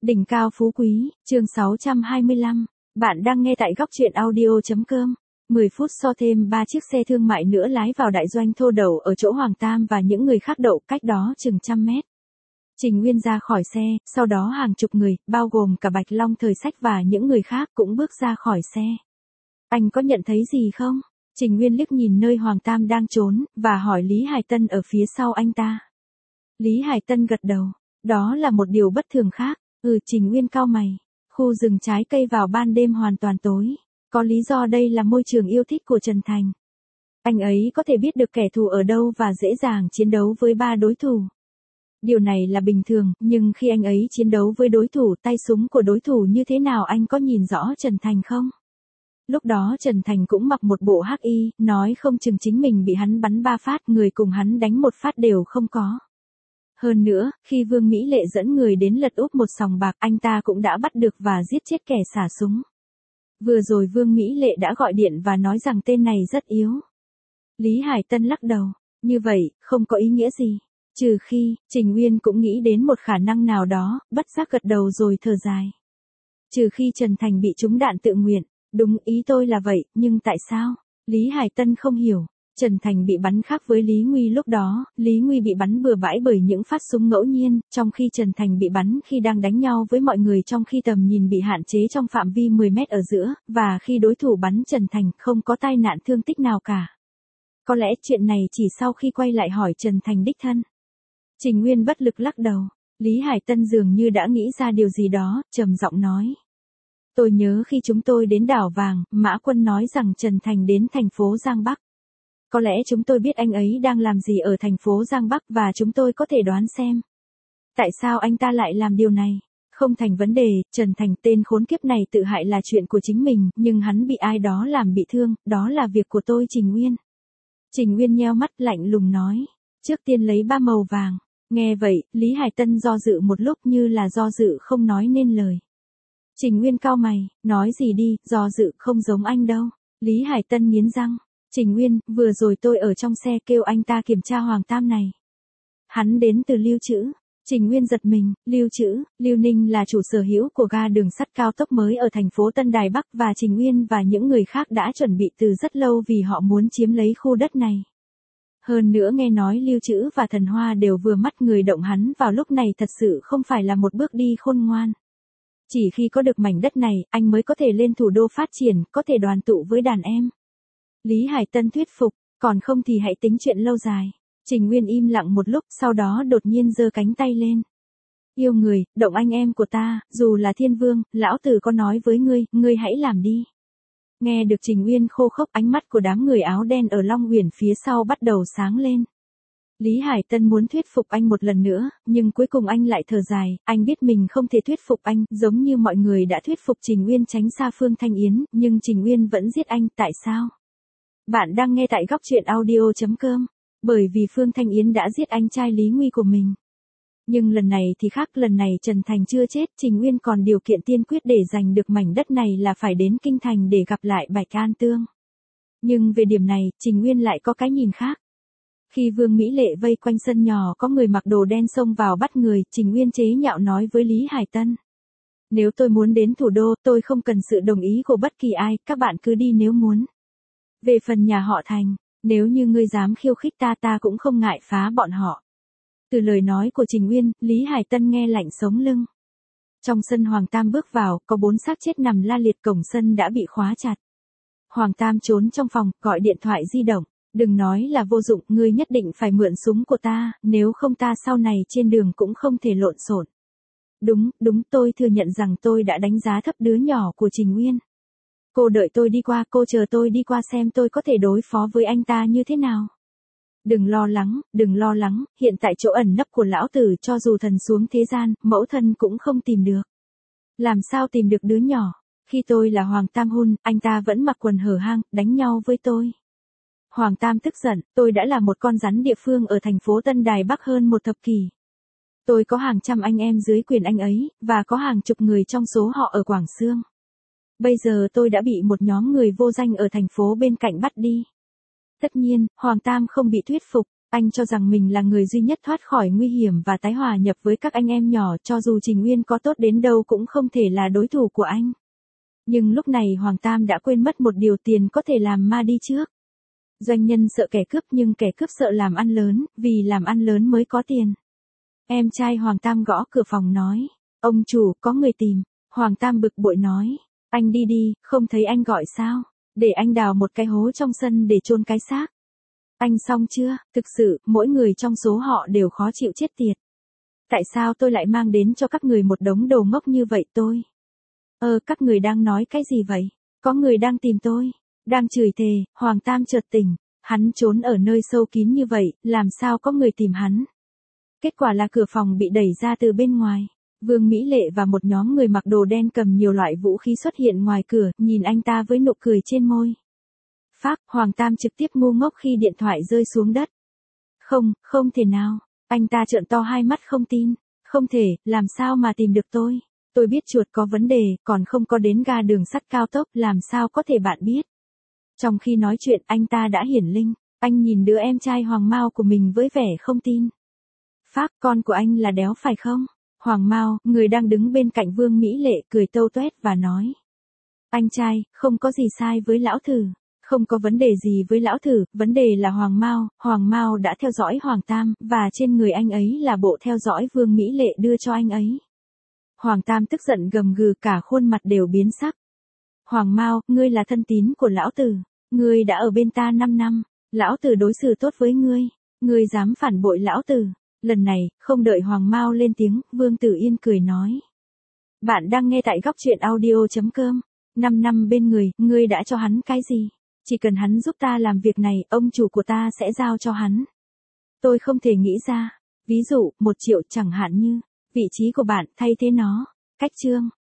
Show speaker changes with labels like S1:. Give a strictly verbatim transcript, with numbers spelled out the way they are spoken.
S1: Đỉnh cao phú quý, chương sáu trăm hai mươi lăm. Bạn đang nghe tại góc truyện audio.com. mười phút sau thêm ba chiếc xe thương mại nữa lái vào đại doanh thô đậu ở chỗ Hoàng Tam và những người khác đậu cách đó chừng trăm mét. Trình Nguyên ra khỏi xe, sau đó hàng chục người, bao gồm cả Bạch Long Thời Sách và những người khác cũng bước ra khỏi xe. Anh có nhận thấy gì không? Trình Nguyên liếc nhìn nơi Hoàng Tam đang trốn, và hỏi Lý Hải Tân ở phía sau anh ta. Lý Hải Tân gật đầu. Đó là một điều bất thường khác. Ừ, Trình Nguyên cau mày. Khu rừng trái cây vào ban đêm hoàn toàn tối. Có lý do đây là môi trường yêu thích của Trần Thành. Anh ấy có thể biết được kẻ thù ở đâu và dễ dàng chiến đấu với ba đối thủ. Điều này là bình thường, nhưng khi anh ấy chiến đấu với đối thủ, tay súng của đối thủ như thế nào anh có nhìn rõ Trần Thành không? Lúc đó Trần Thành cũng mặc một bộ hắc y, nói không chừng chính mình bị hắn bắn ba phát, người cùng hắn đánh một phát đều không có. Hơn nữa, khi Vương Mỹ Lệ dẫn người đến lật úp một sòng bạc, anh ta cũng đã bắt được và giết chết kẻ xả súng. Vừa rồi Vương Mỹ Lệ đã gọi điện và nói rằng tên này rất yếu. Lý Hải Tân lắc đầu. Như vậy, không có ý nghĩa gì. Trừ khi, Trình Nguyên cũng nghĩ đến một khả năng nào đó, bất giác gật đầu rồi thở dài. Trừ khi Trần Thành bị trúng đạn tự nguyện. Đúng, ý tôi là vậy, nhưng tại sao? Lý Hải Tân không hiểu. Trần Thành bị bắn khác với Lý Nguy lúc đó, Lý Nguy bị bắn bừa bãi bởi những phát súng ngẫu nhiên, trong khi Trần Thành bị bắn khi đang đánh nhau với mọi người trong khi tầm nhìn bị hạn chế trong phạm vi mười mét ở giữa, và khi đối thủ bắn Trần Thành không có tai nạn thương tích nào cả. Có lẽ chuyện này chỉ sau khi quay lại hỏi Trần Thành đích thân. Trình Nguyên bất lực lắc đầu. Lý Hải Tân dường như đã nghĩ ra điều gì đó, trầm giọng nói. Tôi nhớ khi chúng tôi đến đảo vàng, Mã Quân nói rằng Trần Thành đến thành phố Giang Bắc. Có lẽ chúng tôi biết anh ấy đang làm gì ở thành phố Giang Bắc và chúng tôi có thể đoán xem. Tại sao anh ta lại làm điều này? Không thành vấn đề, Trần Thành tên khốn kiếp này tự hại là chuyện của chính mình, nhưng hắn bị ai đó làm bị thương, đó là việc của tôi Trình Nguyên. Trình Nguyên nheo mắt lạnh lùng nói. Trước tiên lấy ba màu vàng. Nghe vậy, Lý Hải Tân do dự một lúc như là do dự không nói nên lời. Trình Nguyên cau mày, nói gì đi, do dự không giống anh đâu. Lý Hải Tân nghiến răng. Trình Nguyên, vừa rồi tôi ở trong xe kêu anh ta kiểm tra Hoàng Tam này. Hắn đến từ Lưu Trữ. Trình Nguyên giật mình, Lưu Trữ, Lưu Ninh là chủ sở hữu của ga đường sắt cao tốc mới ở thành phố Tân Đài Bắc và Trình Nguyên và những người khác đã chuẩn bị từ rất lâu vì họ muốn chiếm lấy khu đất này. Hơn nữa nghe nói Lưu Trữ và Thần Hoa đều vừa mắt người động hắn vào lúc này thật sự không phải là một bước đi khôn ngoan. Chỉ khi có được mảnh đất này, anh mới có thể lên thủ đô phát triển, có thể đoàn tụ với đàn em. Lý Hải Tân thuyết phục, còn không thì hãy tính chuyện lâu dài. Trình Nguyên im lặng một lúc, sau đó đột nhiên giơ cánh tay lên. Yêu người, động anh em của ta, dù là thiên vương, lão tử có nói với ngươi, ngươi hãy làm đi. Nghe được Trình Nguyên khô khốc, ánh mắt của đám người áo đen ở Long Huyền phía sau bắt đầu sáng lên. Lý Hải Tân muốn thuyết phục anh một lần nữa, nhưng cuối cùng anh lại thở dài, anh biết mình không thể thuyết phục anh, giống như mọi người đã thuyết phục Trình Nguyên tránh xa Phương Thanh Yến, nhưng Trình Nguyên vẫn giết anh, tại sao? Bạn đang nghe tại góc truyện audio.com. Bởi vì Phương Thanh Yến đã giết anh trai Lý Nguy của mình. Nhưng lần này thì khác, lần này Trần Thành chưa chết, Trình Nguyên còn điều kiện tiên quyết để giành được mảnh đất này là phải đến Kinh Thành để gặp lại Bạch An Tương. Nhưng về điểm này, Trình Nguyên lại có cái nhìn khác. Khi Vương Mỹ Lệ vây quanh sân nhỏ có người mặc đồ đen xông vào bắt người, Trình Nguyên chế nhạo nói với Lý Hải Tân. Nếu tôi muốn đến thủ đô, tôi không cần sự đồng ý của bất kỳ ai, các bạn cứ đi nếu muốn. Về phần nhà họ Thành, nếu như ngươi dám khiêu khích ta ta cũng không ngại phá bọn họ. Từ lời nói của Trình Nguyên, Lý Hải Tân nghe lạnh sống lưng. Trong sân Hoàng Tam bước vào, có bốn xác chết nằm la liệt, cổng sân đã bị khóa chặt. Hoàng Tam trốn trong phòng, gọi điện thoại di động. Đừng nói là vô dụng, ngươi nhất định phải mượn súng của ta, nếu không ta sau này trên đường cũng không thể lộn xộn. Đúng, đúng, tôi thừa nhận rằng tôi đã đánh giá thấp đứa nhỏ của Trình Nguyên. Cô đợi tôi đi qua, cô chờ tôi đi qua xem tôi có thể đối phó với anh ta như thế nào. Đừng lo lắng, đừng lo lắng, hiện tại chỗ ẩn nấp của lão tử cho dù thần xuống thế gian, mẫu thân cũng không tìm được. Làm sao tìm được đứa nhỏ? Khi tôi là Hoàng Tam Hun, anh ta vẫn mặc quần hở hang, đánh nhau với tôi. Hoàng Tam tức giận, tôi đã là một con rắn địa phương ở thành phố Tân Đài Bắc hơn một thập kỷ. Tôi có hàng trăm anh em dưới quyền anh ấy, và có hàng chục người trong số họ ở Quảng Xương. Bây giờ tôi đã bị một nhóm người vô danh ở thành phố bên cạnh bắt đi. Tất nhiên, Hoàng Tam không bị thuyết phục, Anh cho rằng mình là người duy nhất thoát khỏi nguy hiểm và tái hòa nhập với các anh em nhỏ, cho dù Trình Uyên có tốt đến đâu cũng không thể là đối thủ của anh. Nhưng lúc này Hoàng Tam đã quên mất một điều, tiền có thể làm ma đi trước. Doanh nhân sợ kẻ cướp nhưng kẻ cướp sợ làm ăn lớn, vì làm ăn lớn mới có tiền. Em trai Hoàng Tam gõ cửa phòng nói, ông chủ, có người tìm. Hoàng Tam bực bội nói, anh đi đi, không thấy anh gọi sao? Để anh đào một cái hố trong sân để chôn cái xác. Anh xong chưa? Thực sự, mỗi người trong số họ đều khó chịu chết tiệt. Tại sao tôi lại mang đến cho các người một đống đồ ngốc như vậy tôi? Ơ, các người đang nói cái gì vậy? Có người đang tìm tôi. Đang chửi thề, Hoàng Tam chợt tỉnh. Hắn trốn ở nơi sâu kín như vậy, làm sao có người tìm hắn? Kết quả là cửa phòng bị đẩy ra từ bên ngoài. Vương Mỹ Lệ và một nhóm người mặc đồ đen cầm nhiều loại vũ khí xuất hiện ngoài cửa, nhìn anh ta với nụ cười trên môi. Phác, Hoàng Tam trực tiếp ngu ngốc khi điện thoại rơi xuống đất. Không, không thể nào. Anh ta trợn to hai mắt không tin. Không thể, làm sao mà tìm được tôi? Tôi biết chuột có vấn đề, còn không có đến ga đường sắt cao tốc, làm sao có thể bạn biết? Trong khi nói chuyện, anh ta đã hiển linh. Anh nhìn đứa em trai Hoàng Mao của mình với vẻ không tin. Phác, con của anh là đéo phải không? Hoàng Mao, người đang đứng bên cạnh Vương Mỹ Lệ, cười tâu tuét và nói. Anh trai, không có gì sai với lão thử. Không có vấn đề gì với lão thử, vấn đề là Hoàng Mao. Hoàng Mao đã theo dõi Hoàng Tam, và trên người anh ấy là bộ theo dõi Vương Mỹ Lệ đưa cho anh ấy. Hoàng Tam tức giận gầm gừ, cả khuôn mặt đều biến sắc. Hoàng Mao, ngươi là thân tín của lão tử. Ngươi đã ở bên ta năm năm. Lão tử đối xử tốt với ngươi. Ngươi dám phản bội lão tử. Lần này, không đợi Hoàng Mao lên tiếng, Vương Tử Yên cười nói. Bạn đang nghe tại góc truyện audio chấm com. Năm năm bên người, ngươi đã cho hắn cái gì? Chỉ cần hắn giúp ta làm việc này, ông chủ của ta sẽ giao cho hắn. Tôi không thể nghĩ ra. Ví dụ, một triệu chẳng hạn như, vị trí của bạn, thay thế nó. Cách chương.